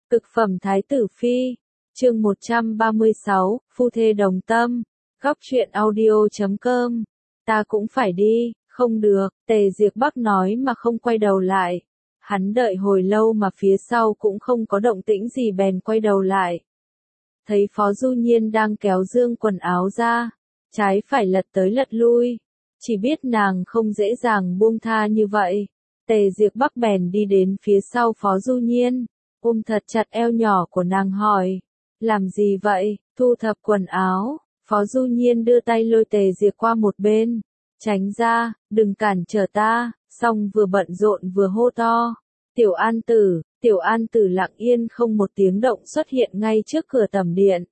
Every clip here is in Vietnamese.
Cực phẩm Thái tử Phi, chương 136, phu thê đồng tâm, góc truyện audio.com. Ta cũng phải đi, không được, Tề Diệp Bắc nói mà không quay đầu lại. Hắn đợi hồi lâu mà phía sau cũng không có động tĩnh gì bèn quay đầu lại. Thấy Phó Du Nhiên đang kéo dương quần áo ra, trái phải lật tới lật lui. Chỉ biết nàng không dễ dàng buông tha như vậy. Tề Diệp Bắc bèn đi đến phía sau Phó Du Nhiên, ôm thật chặt eo nhỏ của nàng hỏi. Làm gì vậy? Thu thập quần áo. Phó Du Nhiên đưa tay lôi Tề Diệp qua một bên. Tránh ra, đừng cản trở ta. Xong vừa bận rộn vừa hô to. Tiểu An Tử lặng yên không một tiếng động xuất hiện ngay trước cửa tẩm điện.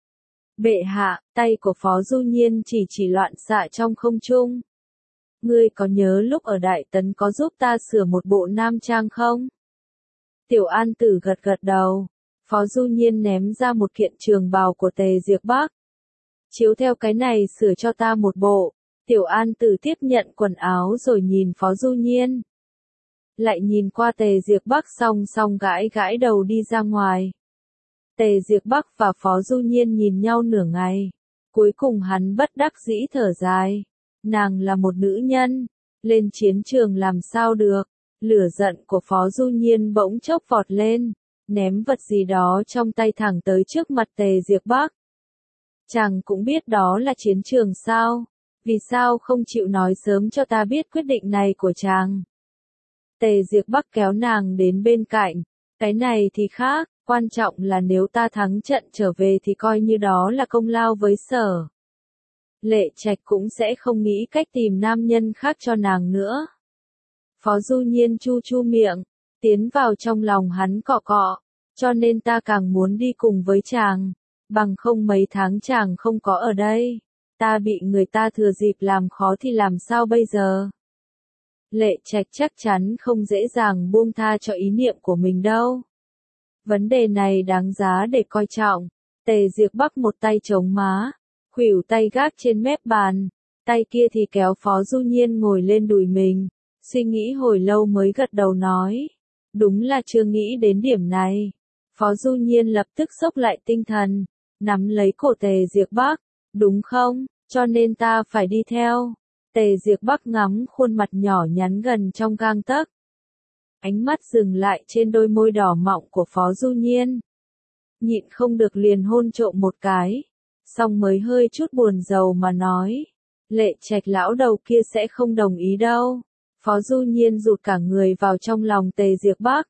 Bệ hạ, tay của Phó Du Nhiên chỉ loạn xạ trong không trung. Ngươi có nhớ lúc ở Đại Tấn có giúp ta sửa một bộ nam trang không? Tiểu An Tử gật gật đầu. Phó Du Nhiên ném ra một kiện trường bào của Tề Diệp Bắc. Chiếu theo cái này sửa cho ta một bộ. Tiểu An Tử tiếp nhận quần áo rồi nhìn Phó Du Nhiên. Lại nhìn qua Tề Diệp Bắc xong gãi đầu đi ra ngoài. Tề Diệp Bắc và Phó Du Nhiên nhìn nhau nửa ngày. Cuối cùng hắn bất đắc dĩ thở dài. Nàng là một nữ nhân. Lên chiến trường làm sao được. Lửa giận của Phó Du Nhiên bỗng chốc vọt lên. Ném vật gì đó trong tay thẳng tới trước mặt Tề Diệp Bắc. Chàng cũng biết đó là chiến trường sao. Vì sao không chịu nói sớm cho ta biết quyết định này của chàng. Tề Diệp Bắc kéo nàng đến bên cạnh. Cái này thì khác, quan trọng là nếu ta thắng trận trở về thì coi như đó là công lao với Sở. Lệ Trạch cũng sẽ không nghĩ cách tìm nam nhân khác cho nàng nữa. Phó Du Nhiên chu miệng, tiến vào trong lòng hắn cọ cọ, cho nên ta càng muốn đi cùng với chàng, bằng không mấy tháng chàng không có ở đây, ta bị người ta thừa dịp làm khó thì làm sao bây giờ? Lệ Trạch chắc chắn không dễ dàng buông tha cho ý niệm của mình đâu. Vấn đề này đáng giá để coi trọng. Tề Diệp Bắc một tay chống má, khuỷu tay gác trên mép bàn, tay kia thì kéo Phó Du Nhiên ngồi lên đùi mình, suy nghĩ hồi lâu mới gật đầu nói. Đúng là chưa nghĩ đến điểm này. Phó Du Nhiên lập tức xốc lại tinh thần, nắm lấy cổ Tề Diệp Bắc. Đúng không? Cho nên ta phải đi theo. Tề Diệp Bắc ngắm khuôn mặt nhỏ nhắn gần trong gang tấc. Ánh mắt dừng lại trên đôi môi đỏ mọng của Phó Du Nhiên. Nhịn không được liền hôn trộm một cái. Xong mới hơi chút buồn rầu mà nói. Lệ Trạch lão đầu kia sẽ không đồng ý đâu. Phó Du Nhiên rụt cả người vào trong lòng Tề Diệp Bắc.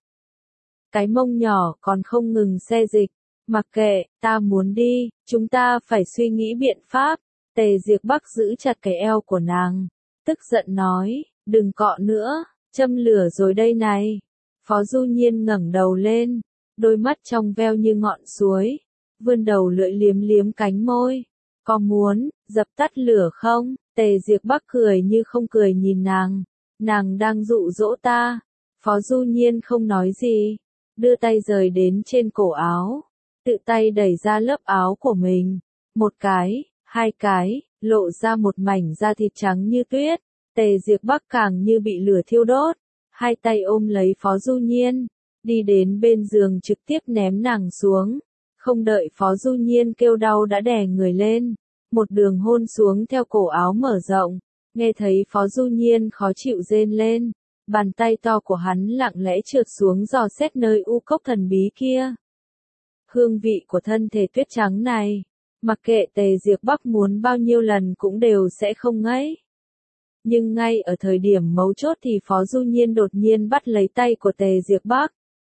Cái mông nhỏ còn không ngừng xe dịch. Mặc kệ, ta muốn đi, chúng ta phải suy nghĩ biện pháp. Tề Diệp Bắc giữ chặt cái eo của nàng. Tức giận nói, đừng cọ nữa, châm lửa rồi đây này. Phó Du Nhiên ngẩng đầu lên, đôi mắt trong veo như ngọn suối. Vươn đầu lưỡi liếm liếm cánh môi. Có muốn, dập tắt lửa không? Tề Diệp Bắc cười như không cười nhìn nàng. Nàng đang dụ dỗ ta. Phó Du Nhiên không nói gì. Đưa tay rời đến trên cổ áo. Tự tay đẩy ra lớp áo của mình. Một cái, hai cái, lộ ra một mảnh da thịt trắng như tuyết. Tề Diệp Bắc càng như bị lửa thiêu đốt. Hai tay ôm lấy Phó Du Nhiên. Đi đến bên giường trực tiếp ném nàng xuống. Không đợi Phó Du Nhiên kêu đau đã đè người lên. Một đường hôn xuống theo cổ áo mở rộng. Nghe thấy Phó Du Nhiên khó chịu rên lên. Bàn tay to của hắn lặng lẽ trượt xuống dò xét nơi u cốc thần bí kia. Hương vị của thân thể tuyết trắng này. Mặc kệ Tề Diệp Bắc muốn bao nhiêu lần cũng đều sẽ không ngấy. Nhưng ngay ở thời điểm mấu chốt thì Phó Du Nhiên đột nhiên bắt lấy tay của Tề Diệp Bắc.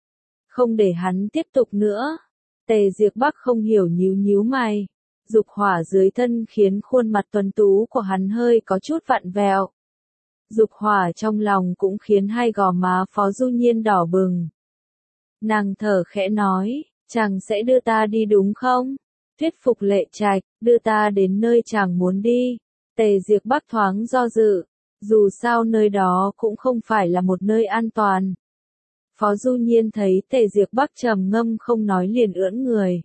Không để hắn tiếp tục nữa. Tề Diệp Bắc không hiểu nhíu mày. Dục hỏa dưới thân khiến khuôn mặt tuấn tú của hắn hơi có chút vặn vẹo. Dục hỏa trong lòng cũng khiến hai gò má Phó Du Nhiên đỏ bừng. Nàng thở khẽ nói, chàng sẽ đưa ta đi đúng không? Thuyết phục Lệ Trạch, đưa ta đến nơi chàng muốn đi. Tề Diệp Bắc thoáng do dự. Dù sao nơi đó cũng không phải là một nơi an toàn. Phó Du Nhiên thấy Tề Diệp Bắc trầm ngâm không nói liền ưỡn người.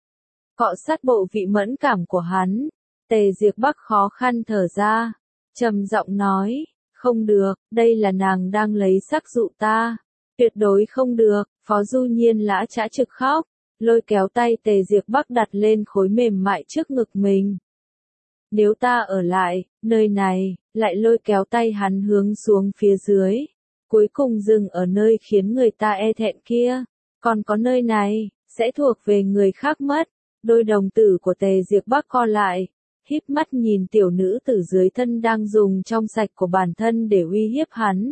Cọ sát bộ vị mẫn cảm của hắn. Tề Diệp Bắc khó khăn thở ra. Trầm giọng nói, không được, đây là nàng đang lấy sắc dụ ta. Tuyệt đối không được. Phó Du Nhiên lã chã trực khóc, lôi kéo tay Tề Diệp Bắc đặt lên khối mềm mại trước ngực mình. Nếu ta ở lại, nơi này, lại lôi kéo tay hắn hướng xuống phía dưới. Cuối cùng dừng ở nơi khiến người ta e thẹn kia. Còn có nơi này, sẽ thuộc về người khác mất. Đôi đồng tử của Tề Diệp Bắc co lại, híp mắt nhìn tiểu nữ tử dưới thân đang dùng trong sạch của bản thân để uy hiếp hắn.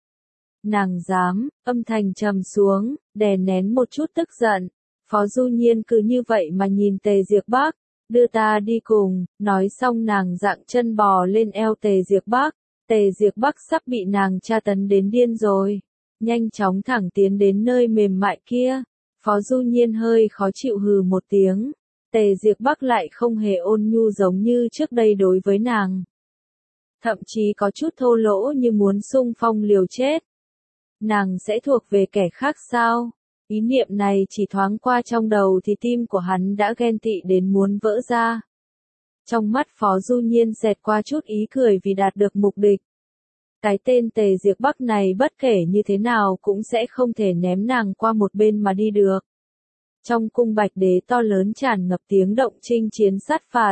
Nàng dám, âm thanh trầm xuống, đè nén một chút tức giận. Phó Du Nhiên cứ như vậy mà nhìn Tề Diệp Bắc, đưa ta đi cùng, nói xong nàng dạng chân bò lên eo Tề Diệp Bắc. Tề Diệp Bắc sắp bị nàng tra tấn đến điên rồi, nhanh chóng thẳng tiến đến nơi mềm mại kia. Phó Du Nhiên hơi khó chịu hừ một tiếng, Tề Diệp Bắc lại không hề ôn nhu giống như trước đây đối với nàng. Thậm chí có chút thô lỗ như muốn xung phong liều chết. Nàng sẽ thuộc về kẻ khác sao? Ý niệm này chỉ thoáng qua trong đầu thì tim của hắn đã ghen tị đến muốn vỡ ra. Trong mắt Phó Du Nhiên xẹt qua chút ý cười vì đạt được mục đích. Cái tên Tề Diệp Bắc này bất kể như thế nào cũng sẽ không thể ném nàng qua một bên mà đi được. Trong cung Bạch Đế to lớn tràn ngập tiếng động chinh chiến sát phạt.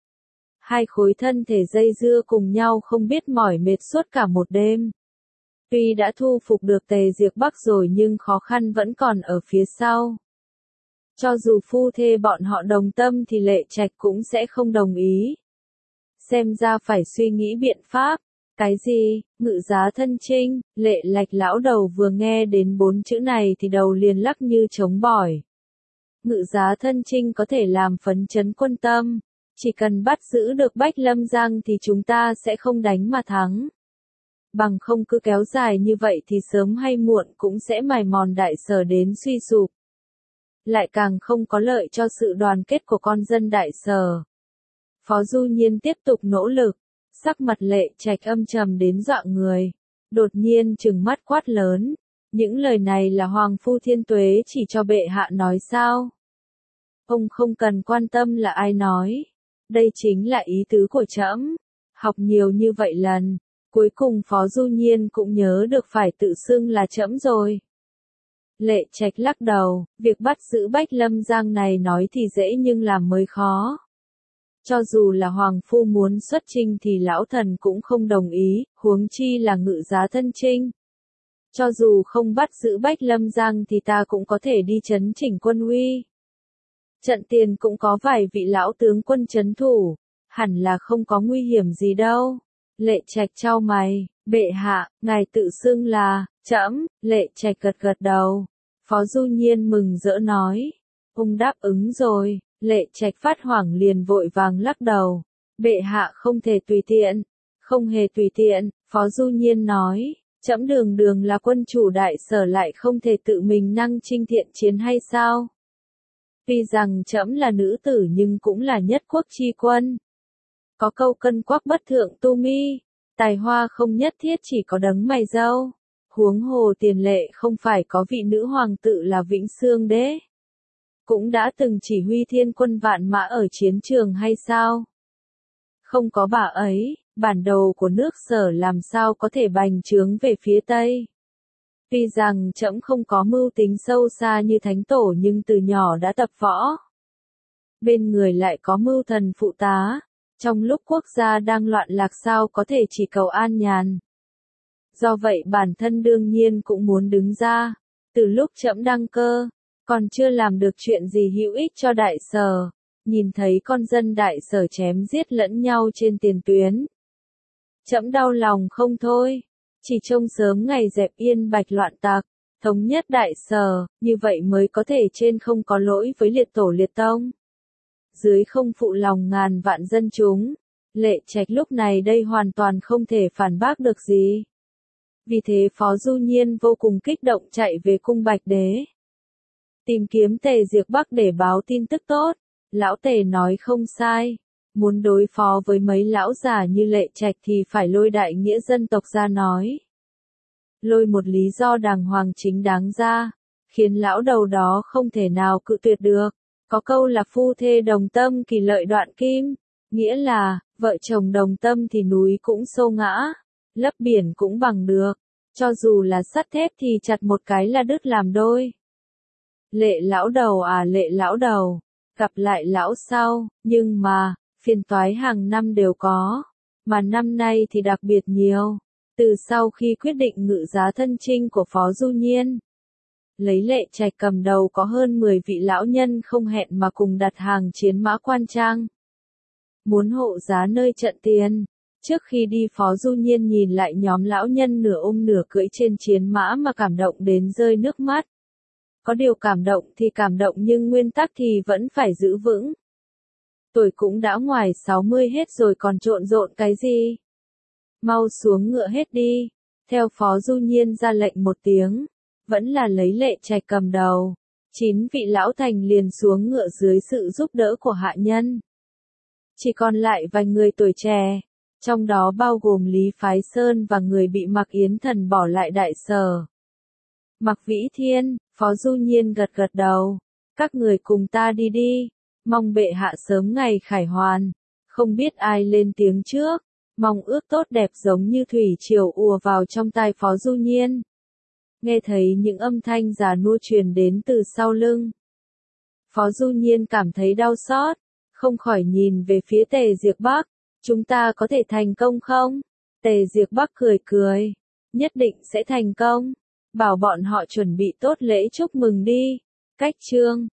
Hai khối thân thể dây dưa cùng nhau không biết mỏi mệt suốt cả một đêm. Tuy đã thu phục được Tề Diệp Bắc rồi nhưng khó khăn vẫn còn ở phía sau. Cho dù phu thê bọn họ đồng tâm thì Lệ Trạch cũng sẽ không đồng ý. Xem ra phải suy nghĩ biện pháp. Cái gì? Ngự giá thân trinh? Lệ Lạch lão đầu vừa nghe đến 4 chữ này thì đầu liền lắc như trống bỏi. Ngự giá thân trinh có thể làm phấn chấn quân tâm. Chỉ cần bắt giữ được Bách Lâm Giang thì chúng ta sẽ không đánh mà thắng. Bằng không cứ kéo dài như vậy thì sớm hay muộn cũng sẽ mài mòn Đại Sở đến suy sụp. Lại càng không có lợi cho sự đoàn kết của con dân Đại Sở. Phó Du Nhiên tiếp tục nỗ lực, sắc mặt Lệ Trạch âm trầm đến dọa người. Đột nhiên trừng mắt quát lớn, những lời này là Hoàng Phu Thiên Tuế chỉ cho bệ hạ nói sao? Ông không cần quan tâm là ai nói. Đây chính là ý tứ của trẫm. Học nhiều như vậy lần, cuối cùng Phó Du Nhiên cũng nhớ được phải tự xưng là trẫm rồi. Lệ Trạch lắc đầu, việc bắt giữ Bách Lâm Giang này nói thì dễ nhưng làm mới khó. Cho dù là Hoàng Phu muốn xuất chinh thì lão thần cũng không đồng ý, huống chi là ngự giá thân chinh. Cho dù không bắt giữ Bách Lâm Giang thì ta cũng có thể đi trấn chỉnh quân uy. Trận tiền cũng có vài vị lão tướng quân trấn thủ, hẳn là không có nguy hiểm gì đâu. Lệ Trạch chau mày, bệ hạ, ngài tự xưng là, trẫm. Lệ Trạch gật gật đầu. Phó Du Nhiên mừng rỡ nói, ông đáp ứng rồi. Lệ Trạch phát hoảng liền vội vàng lắc đầu. Bệ hạ không thể tùy tiện. Không hề tùy tiện, Phó Du Nhiên nói, trẫm đường đường là quân chủ Đại Sở lại không thể tự mình năng chinh thiện chiến hay sao? Tuy rằng trẫm là nữ tử nhưng cũng là nhất quốc chi quân. Có câu cân quắc bất thượng tu mi, tài hoa không nhất thiết chỉ có đấng mày râu. Huống hồ tiền lệ không phải có vị nữ hoàng tự là Vĩnh Xương Đế. Cũng đã từng chỉ huy thiên quân vạn mã ở chiến trường hay sao? Không có bà ấy, bản đồ của nước Sở làm sao có thể bành trướng về phía Tây. Tuy rằng trẫm không có mưu tính sâu xa như thánh tổ nhưng từ nhỏ đã tập võ. Bên người lại có mưu thần phụ tá, trong lúc quốc gia đang loạn lạc sao có thể chỉ cầu an nhàn. Do vậy bản thân đương nhiên cũng muốn đứng ra, từ lúc trẫm đăng cơ, còn chưa làm được chuyện gì hữu ích cho Đại Sở, nhìn thấy con dân Đại Sở chém giết lẫn nhau trên tiền tuyến. Trẫm đau lòng không thôi, chỉ trông sớm ngày dẹp yên bạch loạn tặc, thống nhất Đại Sở, như vậy mới có thể trên không có lỗi với liệt tổ liệt tông. Dưới không phụ lòng ngàn vạn dân chúng, Lệ Trạch lúc này đây hoàn toàn không thể phản bác được gì. Vì thế Phó Du Nhiên vô cùng kích động chạy về cung Bạch Đế. Tìm kiếm Tề Diệp Bắc để báo tin tức tốt, lão Tề nói không sai. Muốn đối phó với mấy lão già như Lệ Trạch thì phải lôi đại nghĩa dân tộc ra nói. Lôi một lý do đàng hoàng chính đáng ra, khiến lão đầu đó không thể nào cự tuyệt được. Có câu là phu thê đồng tâm kỳ lợi đoạn kim, nghĩa là, vợ chồng đồng tâm thì núi cũng xô ngã, lấp biển cũng bằng được, cho dù là sắt thép thì chặt một cái là đứt làm đôi. Lệ lão đầu à, Lệ lão đầu, gặp lại lão sau, nhưng mà, phiền toái hàng năm đều có, mà năm nay thì đặc biệt nhiều. Từ sau khi quyết định ngự giá thân chinh của Phó Du Nhiên, lấy Lệ Trạch cầm đầu có hơn 10 vị lão nhân không hẹn mà cùng đặt hàng chiến mã Quan Trang. Muốn hộ giá nơi trận tiền. Trước khi đi Phó Du Nhiên nhìn lại nhóm lão nhân nửa ôm nửa cưỡi trên chiến mã mà cảm động đến rơi nước mắt. Có điều cảm động thì cảm động nhưng nguyên tắc thì vẫn phải giữ vững. Tuổi cũng đã ngoài 60 hết rồi còn trộn rộn cái gì? Mau xuống ngựa hết đi. Theo Phó Du Nhiên ra lệnh một tiếng, vẫn là lấy Lệ Trạch cầm đầu. 9 vị lão thành liền xuống ngựa dưới sự giúp đỡ của hạ nhân. Chỉ còn lại vài người tuổi trẻ, trong đó bao gồm Lý Phái Sơn và người bị Mạc Yến Thần bỏ lại đại sở. Mạc Vĩ Thiên, Phó Du Nhiên gật gật đầu. Các người cùng ta đi đi, mong bệ hạ sớm ngày khải hoàn. Không biết ai lên tiếng trước, mong ước tốt đẹp giống như thủy triều ùa vào trong tai Phó Du Nhiên. Nghe thấy những âm thanh già nua truyền đến từ sau lưng. Phó Du Nhiên cảm thấy đau xót, không khỏi nhìn về phía Tề Diệp Bắc. Chúng ta có thể thành công không? Tề Diệp Bắc cười cười. Nhất định sẽ thành công. Bảo bọn họ chuẩn bị tốt lễ chúc mừng đi. Cách chương